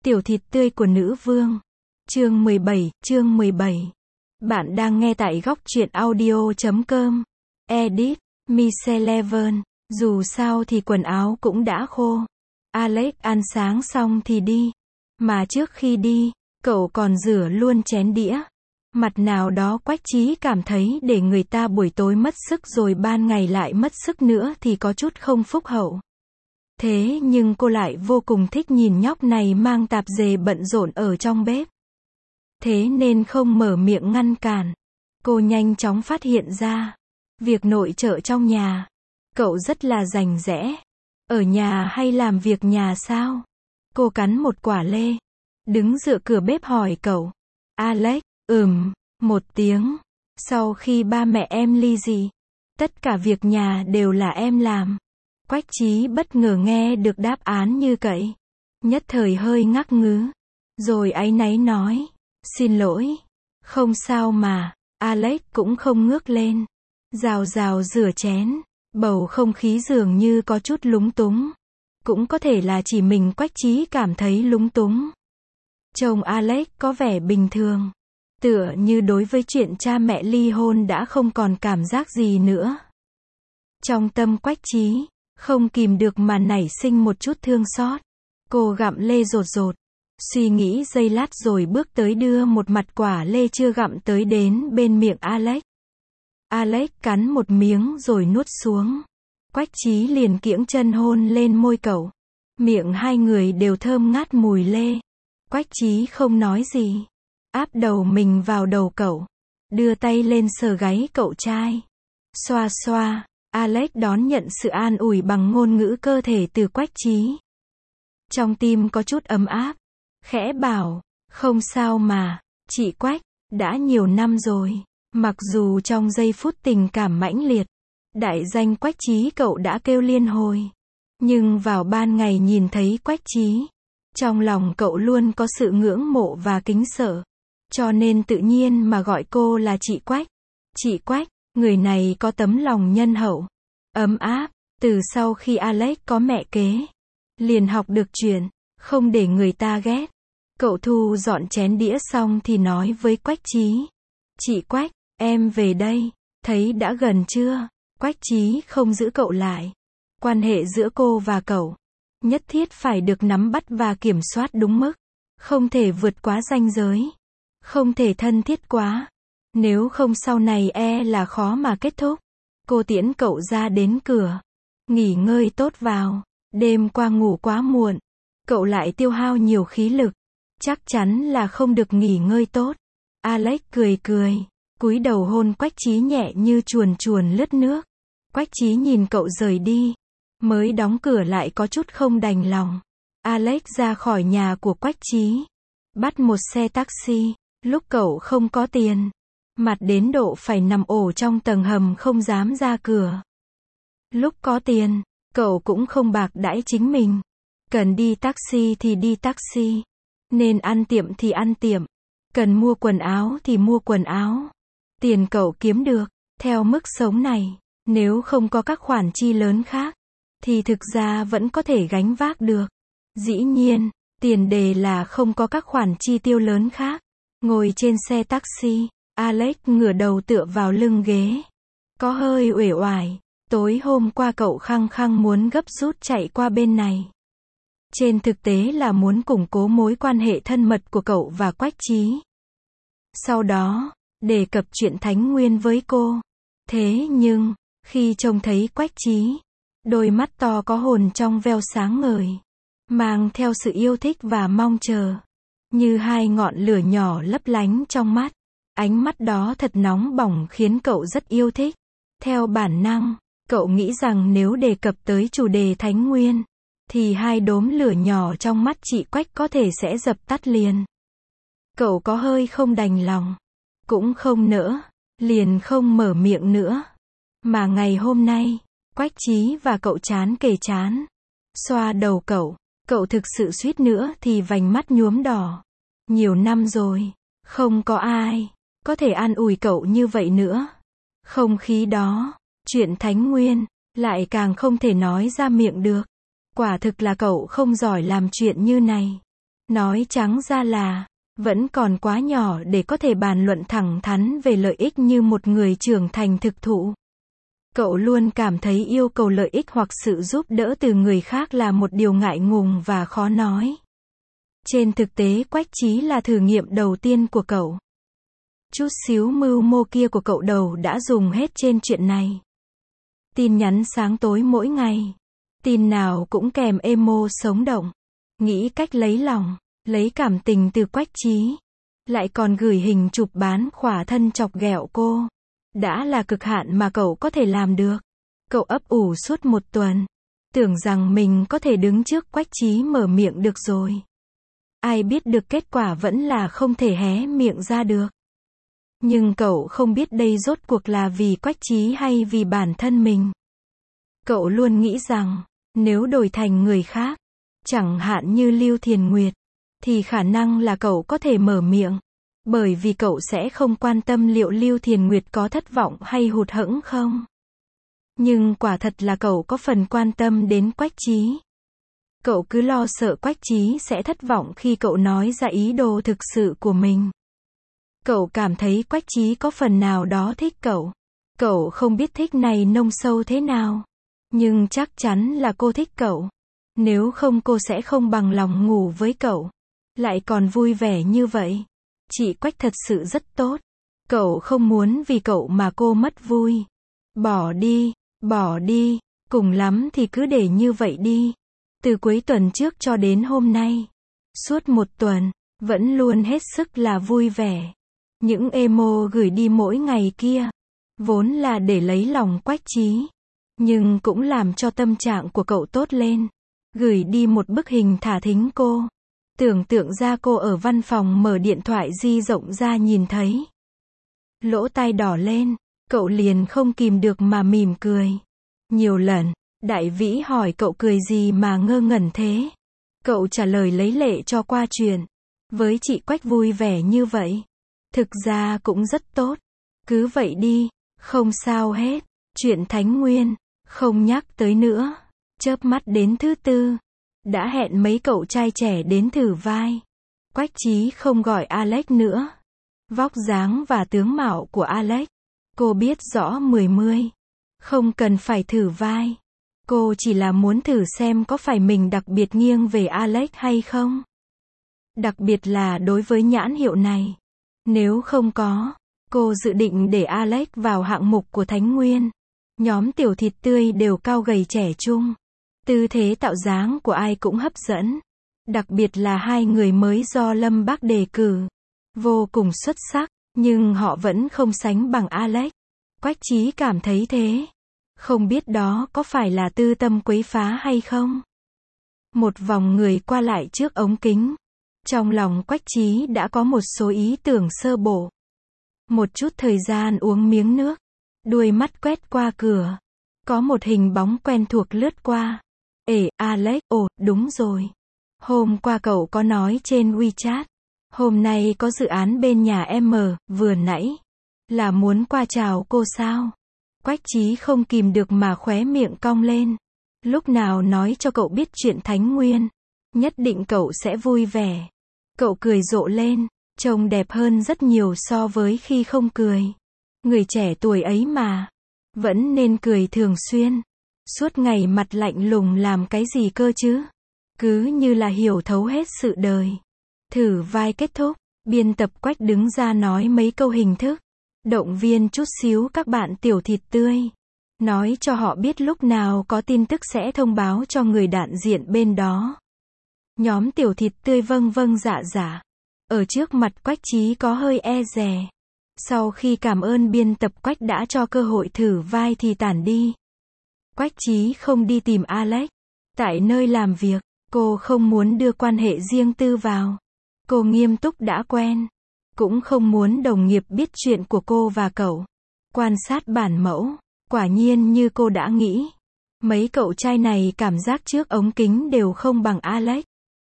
Tiểu thịt tươi của nữ vương. Chương 17. Bạn đang nghe tại góc truyện audio.com. Edit, Michelle. Dù sao thì quần áo cũng đã khô. Alex ăn sáng xong thì đi. Mà trước khi đi, cậu còn rửa luôn chén đĩa. Mặt nào đó Quách Chí cảm thấy để người ta buổi tối mất sức rồi ban ngày lại mất sức nữa thì có chút không phúc hậu. Thế nhưng cô lại vô cùng thích nhìn nhóc này mang tạp dề bận rộn ở trong bếp. Thế nên không mở miệng ngăn cản. Cô nhanh chóng phát hiện ra việc nội trợ trong nhà. Cậu rất là rành rẽ. Ở nhà hay làm việc nhà sao? Cô cắn một quả lê. Đứng dựa cửa bếp hỏi cậu. Alex, một tiếng. Sau khi ba mẹ em ly dị, tất cả việc nhà đều là em làm. Quách Chí bất ngờ nghe được đáp án như vậy. Nhất thời hơi ngắc ngứ. Rồi áy náy nói. Xin lỗi. Không sao mà. Alex cũng không ngước lên. Rào rào rửa chén. Bầu không khí dường như có chút lúng túng. Cũng có thể là chỉ mình Quách Chí cảm thấy lúng túng. Chồng Alex có vẻ bình thường. Tựa như đối với chuyện cha mẹ ly hôn đã không còn cảm giác gì nữa. Trong tâm Quách Chí, không kìm được mà nảy sinh một chút thương xót. Cô gặm lê rột rột. Suy nghĩ giây lát rồi bước tới đưa một mặt quả lê chưa gặm tới đến bên miệng Alex. Alex cắn một miếng rồi nuốt xuống. Quách Chí liền kiễng chân hôn lên môi cậu. Miệng hai người đều thơm ngát mùi lê. Quách Chí không nói gì. Áp đầu mình vào đầu cậu. Đưa tay lên sờ gáy cậu trai. Xoa xoa. Alex đón nhận sự an ủi bằng ngôn ngữ cơ thể từ Quách Chí. Trong tim có chút ấm áp. Khẽ bảo. Không sao mà. Chị Quách. Đã nhiều năm rồi. Mặc dù trong giây phút tình cảm mãnh liệt. Đại danh Quách Chí cậu đã kêu liên hồi. Nhưng vào ban ngày nhìn thấy Quách Chí. Trong lòng cậu luôn có sự ngưỡng mộ và kính sợ. Cho nên tự nhiên mà gọi cô là chị Quách. Chị Quách, người này có tấm lòng nhân hậu, ấm áp. Từ sau khi Alex có mẹ kế, liền học được chuyện, không để người ta ghét. Cậu thu dọn chén đĩa xong thì nói với Quách Chí. Chị Quách, em về đây, thấy đã gần chưa? Quách Chí không giữ cậu lại. Quan hệ giữa cô và cậu, nhất thiết phải được nắm bắt và kiểm soát đúng mức. Không thể vượt quá ranh giới. Không thể thân thiết quá. Nếu không sau này là khó mà kết thúc. Cô tiễn cậu ra đến cửa. Nghỉ ngơi tốt vào. Đêm qua ngủ quá muộn. Cậu lại tiêu hao nhiều khí lực. Chắc chắn là không được nghỉ ngơi tốt. Alex cười cười. Cúi đầu hôn Quách Chí nhẹ như chuồn chuồn lướt nước. Quách Chí nhìn cậu rời đi. Mới đóng cửa lại có chút không đành lòng. Alex ra khỏi nhà của Quách Chí. Bắt một xe taxi. Lúc cậu không có tiền. Mặt đến độ phải nằm ổ trong tầng hầm không dám ra cửa. Lúc có tiền, cậu cũng không bạc đãi chính mình. Cần đi taxi thì đi taxi. Nên ăn tiệm thì ăn tiệm. Cần mua quần áo thì mua quần áo. Tiền cậu kiếm được, theo mức sống này, nếu không có các khoản chi lớn khác, thì thực ra vẫn có thể gánh vác được. Dĩ nhiên, tiền đề là không có các khoản chi tiêu lớn khác. Ngồi trên xe taxi, Alex ngửa đầu tựa vào lưng ghế. Có hơi uể oải. Tối hôm qua cậu khăng khăng muốn gấp rút chạy qua bên này. Trên thực tế là muốn củng cố mối quan hệ thân mật của cậu và Quách Chí. Sau đó, đề cập chuyện Thánh Nguyên với cô. Thế nhưng, khi trông thấy Quách Chí, đôi mắt to có hồn trong veo sáng ngời, mang theo sự yêu thích và mong chờ. Như hai ngọn lửa nhỏ lấp lánh trong mắt. Ánh mắt đó thật nóng bỏng khiến cậu rất yêu thích. Theo bản năng, cậu nghĩ rằng nếu đề cập tới chủ đề Thánh Nguyên, thì hai đốm lửa nhỏ trong mắt chị Quách có thể sẽ dập tắt liền. Cậu có hơi không đành lòng. Cũng không nỡ. Liền không mở miệng nữa. Mà ngày hôm nay, Quách Chí và cậu trán kề trán. Xoa đầu cậu. Cậu thực sự suýt nữa thì vành mắt nhuốm đỏ. Nhiều năm rồi, không có ai có thể an ủi cậu như vậy nữa. Không khí đó, chuyện Thánh Nguyên, lại càng không thể nói ra miệng được. Quả thực là cậu không giỏi làm chuyện như này. Nói trắng ra là, vẫn còn quá nhỏ để có thể bàn luận thẳng thắn về lợi ích như một người trưởng thành thực thụ. Cậu luôn cảm thấy yêu cầu lợi ích hoặc sự giúp đỡ từ người khác là một điều ngại ngùng và khó nói. Trên thực tế Quách Chí là thử nghiệm đầu tiên của cậu. Chút xíu mưu mô kia của cậu đầu đã dùng hết trên chuyện này. Tin nhắn sáng tối mỗi ngày. Tin nào cũng kèm emo sống động. Nghĩ cách lấy lòng, lấy cảm tình từ Quách Chí. Lại còn gửi hình chụp bán khỏa thân chọc ghẹo cô. Đã là cực hạn mà cậu có thể làm được. Cậu ấp ủ suốt một tuần. Tưởng rằng mình có thể đứng trước Quách Chí mở miệng được rồi. Ai biết được kết quả vẫn là không thể hé miệng ra được. Nhưng cậu không biết đây rốt cuộc là vì Quách Chí hay vì bản thân mình. Cậu luôn nghĩ rằng, nếu đổi thành người khác, chẳng hạn như Lưu Thiền Nguyệt, thì khả năng là cậu có thể mở miệng. Bởi vì cậu sẽ không quan tâm liệu Lưu Thiền Nguyệt có thất vọng hay hụt hẫng không. Nhưng quả thật là cậu có phần quan tâm đến Quách Chí. Cậu cứ lo sợ Quách Chí sẽ thất vọng khi cậu nói ra ý đồ thực sự của mình. Cậu cảm thấy Quách Chí có phần nào đó thích cậu. Cậu không biết thích này nông sâu thế nào. Nhưng chắc chắn là cô thích cậu. Nếu không cô sẽ không bằng lòng ngủ với cậu. Lại còn vui vẻ như vậy. Chị Quách thật sự rất tốt. Cậu không muốn vì cậu mà cô mất vui. Bỏ đi, cùng lắm thì cứ để như vậy đi. Từ cuối tuần trước cho đến hôm nay. Suốt một tuần, vẫn luôn hết sức là vui vẻ. Những emo gửi đi mỗi ngày kia, vốn là để lấy lòng Quách Chí. Nhưng cũng làm cho tâm trạng của cậu tốt lên. Gửi đi một bức hình thả thính cô. Tưởng tượng ra cô ở văn phòng mở điện thoại di rộng ra nhìn thấy. Lỗ tai đỏ lên, cậu liền không kìm được mà mỉm cười. Nhiều lần, Đại Vĩ hỏi cậu cười gì mà ngơ ngẩn thế. Cậu trả lời lấy lệ cho qua chuyện. Với chị Quách vui vẻ như vậy. Thực ra cũng rất tốt. Cứ vậy đi, không sao hết. Chuyện Thánh Nguyên, không nhắc tới nữa. Chớp mắt đến thứ tư. Đã hẹn mấy cậu trai trẻ đến thử vai. Quách Chí không gọi Alex nữa. Vóc dáng và tướng mạo của Alex, cô biết rõ mười mươi. Không cần phải thử vai. Cô chỉ là muốn thử xem có phải mình đặc biệt nghiêng về Alex hay không. Đặc biệt là đối với nhãn hiệu này. Nếu không có, cô dự định để Alex vào hạng mục của Thánh Nguyên. Nhóm tiểu thịt tươi đều cao gầy trẻ trung. Tư thế tạo dáng của ai cũng hấp dẫn. Đặc biệt là hai người mới do Lâm Bác đề cử. Vô cùng xuất sắc, nhưng họ vẫn không sánh bằng Alex. Quách Chí cảm thấy thế. Không biết đó có phải là tư tâm quấy phá hay không? Một vòng người qua lại trước ống kính. Trong lòng Quách Chí đã có một số ý tưởng sơ bộ. Một chút thời gian uống miếng nước. Đuôi mắt quét qua cửa. Có một hình bóng quen thuộc lướt qua. Alex, đúng rồi. Hôm qua cậu có nói trên WeChat. Hôm nay có dự án bên nhà em vừa nãy. Là muốn qua chào cô sao? Quách Chí không kìm được mà khóe miệng cong lên. Lúc nào nói cho cậu biết chuyện Thánh Nguyên. Nhất định cậu sẽ vui vẻ. Cậu cười rộ lên. Trông đẹp hơn rất nhiều so với khi không cười. Người trẻ tuổi ấy mà. Vẫn nên cười thường xuyên. Suốt ngày mặt lạnh lùng làm cái gì cơ chứ? Cứ như là hiểu thấu hết sự đời. Thử vai kết thúc, biên tập Quách đứng ra nói mấy câu hình thức. Động viên chút xíu các bạn tiểu thịt tươi. Nói cho họ biết lúc nào có tin tức sẽ thông báo cho người đại diện bên đó. Nhóm tiểu thịt tươi vâng dạ. Ở trước mặt Quách Chí có hơi e dè. Sau khi cảm ơn biên tập Quách đã cho cơ hội thử vai thì tản đi. Quách Chí không đi tìm Alex. Tại nơi làm việc, cô không muốn đưa quan hệ riêng tư vào. Cô nghiêm túc đã quen. Cũng không muốn đồng nghiệp biết chuyện của cô và cậu. Quan sát bản mẫu. Quả nhiên như cô đã nghĩ. Mấy cậu trai này cảm giác trước ống kính đều không bằng Alex.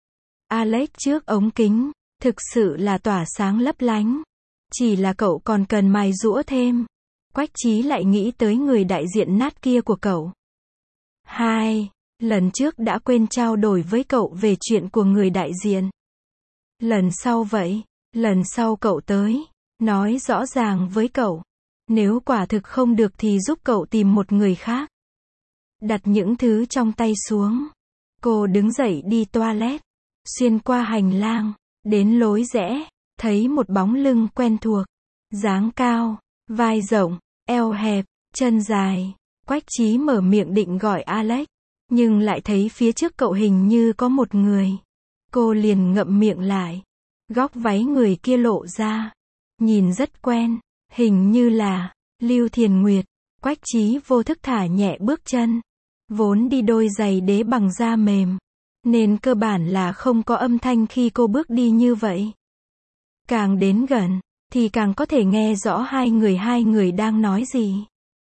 Alex trước ống kính, thực sự là tỏa sáng lấp lánh. Chỉ là cậu còn cần mài giũa thêm. Quách Chí lại nghĩ tới người đại diện nát kia của cậu. Lần trước đã quên trao đổi với cậu về chuyện của người đại diện. Lần sau vậy, lần sau cậu tới, nói rõ ràng với cậu. Nếu quả thực không được thì giúp cậu tìm một người khác. Đặt những thứ trong tay xuống. Cô đứng dậy đi toilet. Xuyên qua hành lang, đến lối rẽ, thấy một bóng lưng quen thuộc. Dáng cao, vai rộng, eo hẹp, chân dài. Quách Chí mở miệng định gọi Alex, nhưng lại thấy phía trước cậu hình như có một người. Cô liền ngậm miệng lại. Góc váy người kia lộ ra. Nhìn rất quen, hình như là Lưu Thiền Nguyệt. Quách Chí vô thức thả nhẹ bước chân. Vốn đi đôi giày đế bằng da mềm, nên cơ bản là không có âm thanh khi cô bước đi như vậy. Càng đến gần, thì càng có thể nghe rõ hai người đang nói gì.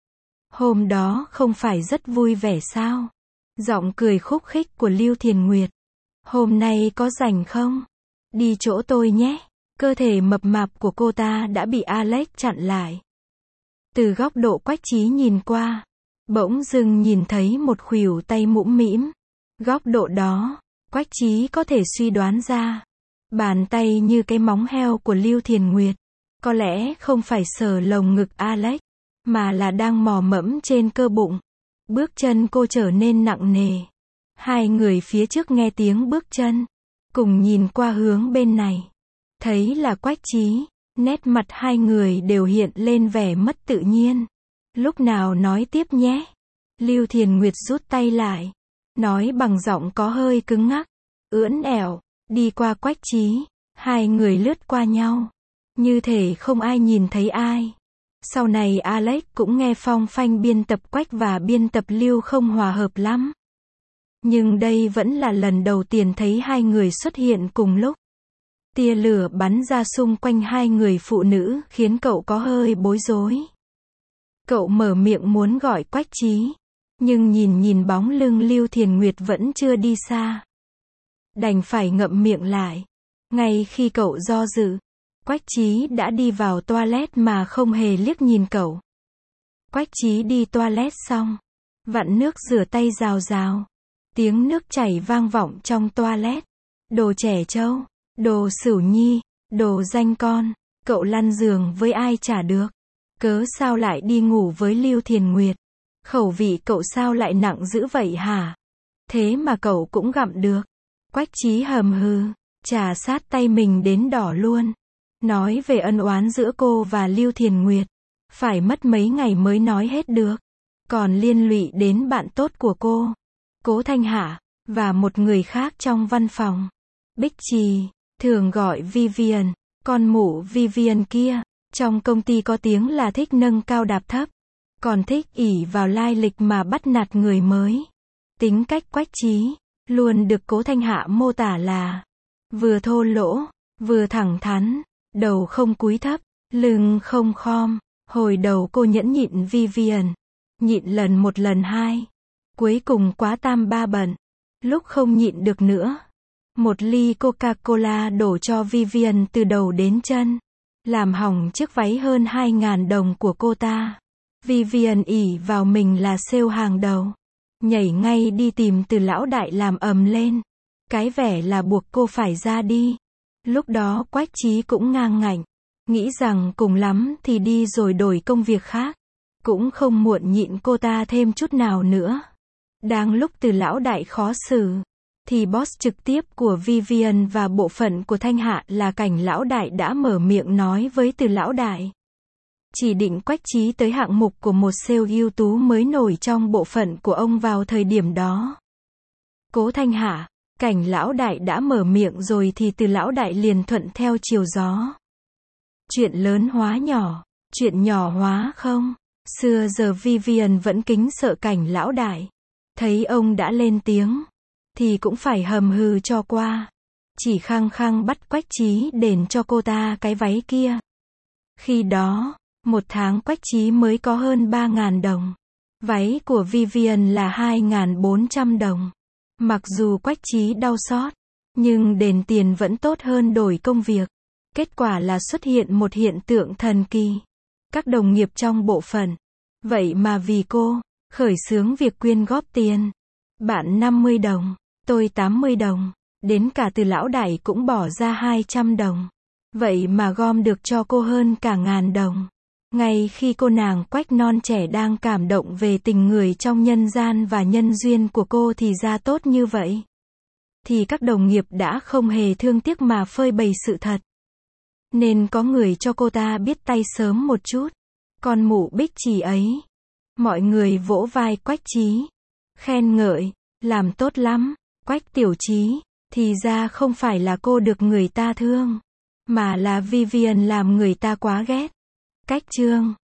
Hôm đó không phải rất vui vẻ sao? Giọng cười khúc khích của Lưu Thiền Nguyệt. Hôm nay có rảnh không? Đi chỗ tôi nhé. Cơ thể mập mạp của cô ta đã bị Alex chặn lại. Từ góc độ Quách Chí nhìn qua, bỗng dưng nhìn thấy một khuỷu tay mũm mĩm. Góc độ đó, Quách Chí có thể suy đoán ra. Bàn tay như cái móng heo của Lưu Thiền Nguyệt. Có lẽ không phải sờ lồng ngực Alex, mà là đang mò mẫm trên cơ bụng. Bước chân cô trở nên nặng nề. Hai người phía trước nghe tiếng bước chân, cùng nhìn qua hướng bên này. Thấy là Quách Chí, nét mặt hai người đều hiện lên vẻ mất tự nhiên. Lúc nào nói tiếp nhé. Lưu Thiền Nguyệt rút tay lại, nói bằng giọng có hơi cứng ngắc, ưỡn ẻo, đi qua Quách Chí. Hai người lướt qua nhau, như thể không ai nhìn thấy ai. Sau này Alex cũng nghe phong phanh biên tập Quách và biên tập Lưu không hòa hợp lắm. Nhưng đây vẫn là lần đầu tiên thấy hai người xuất hiện cùng lúc. Tia lửa bắn ra xung quanh hai người phụ nữ khiến cậu có hơi bối rối. Cậu mở miệng muốn gọi Quách Chí, nhưng nhìn bóng lưng Lưu Thiền Nguyệt vẫn chưa đi xa. Đành phải ngậm miệng lại. Ngay khi cậu do dự, Quách Chí đã đi vào toilet mà không hề liếc nhìn cậu. Quách Chí đi toilet xong, vặn nước rửa tay rào rào. Tiếng nước chảy vang vọng trong toilet. Đồ trẻ trâu, đồ xửu nhi, đồ danh con, cậu lăn giường với ai chả được. Cớ sao lại đi ngủ với Lưu Thiền Nguyệt? Khẩu vị cậu sao lại nặng dữ vậy hả? Thế mà cậu cũng gặm được. Quách Chí hầm hừ, chà sát tay mình đến đỏ luôn. Nói về ân oán giữa cô và Lưu Thiền Nguyệt, phải mất mấy ngày mới nói hết được. Còn liên lụy đến bạn tốt của cô, Cố Thanh Hạ, và một người khác trong văn phòng. Bích Trì, thường gọi Vivian, con mụ Vivian kia, trong công ty có tiếng là thích nâng cao đạp thấp, còn thích ỷ vào lai lịch mà bắt nạt người mới. Tính cách Quách Chí luôn được Cố Thanh Hạ mô tả là vừa thô lỗ, vừa thẳng thắn, đầu không cúi thấp, lưng không khom. Hồi đầu cô nhẫn nhịn Vivian, nhịn lần một lần hai, cuối cùng quá tam ba bận. Lúc không nhịn được nữa, một ly Coca-Cola đổ cho Vivian từ đầu đến chân, làm hỏng chiếc váy hơn 2.000 đồng của cô ta. Vivian ỷ vào mình là sale hàng đầu, nhảy ngay đi tìm Từ lão đại làm ầm lên, cái vẻ là buộc cô phải ra đi. Lúc đó Quách Chí cũng ngang ngạnh, nghĩ rằng cùng lắm thì đi rồi đổi công việc khác, cũng không muộn nhịn cô ta thêm chút nào nữa. Đang lúc Từ lão đại khó xử, thì boss trực tiếp của Vivian và bộ phận của Thanh Hạ là Cảnh lão đại đã mở miệng nói với Từ lão đại. Chỉ định Quách Chí tới hạng mục của một sale ưu tú mới nổi trong bộ phận của ông vào thời điểm đó. Cố Thanh Hạ, Cảnh lão đại đã mở miệng rồi thì Từ lão đại liền thuận theo chiều gió. Chuyện lớn hóa nhỏ, chuyện nhỏ hóa không. Xưa giờ Vivian vẫn kính sợ Cảnh lão đại. Thấy ông đã lên tiếng, thì cũng phải hầm hừ cho qua. Chỉ khăng khăng bắt Quách Chí đền cho cô ta cái váy kia. Khi đó, một tháng Quách Chí mới có hơn 3.000 đồng. Váy của Vivian là 2.400 đồng. Mặc dù Quách Chí đau xót, nhưng đền tiền vẫn tốt hơn đổi công việc. Kết quả là xuất hiện một hiện tượng thần kỳ. Các đồng nghiệp trong bộ phận, vậy mà vì cô, khởi xướng việc quyên góp tiền. Bạn 50 đồng, tôi 80 đồng, đến cả Từ lão đại cũng bỏ ra 200 đồng. Vậy mà gom được cho cô hơn cả 1000 đồng. Ngay khi cô nàng Quách non trẻ đang cảm động về tình người trong nhân gian và nhân duyên của cô thì ra tốt như vậy, thì các đồng nghiệp đã không hề thương tiếc mà phơi bày sự thật. Nên có người cho cô ta biết tay sớm một chút. Con mụ Bích Trì ấy. Mọi người vỗ vai Quách Trí, khen ngợi, làm tốt lắm, Quách tiểu Trí. Thì ra không phải là cô được người ta thương, mà là Vivian làm người ta quá ghét. Cách chương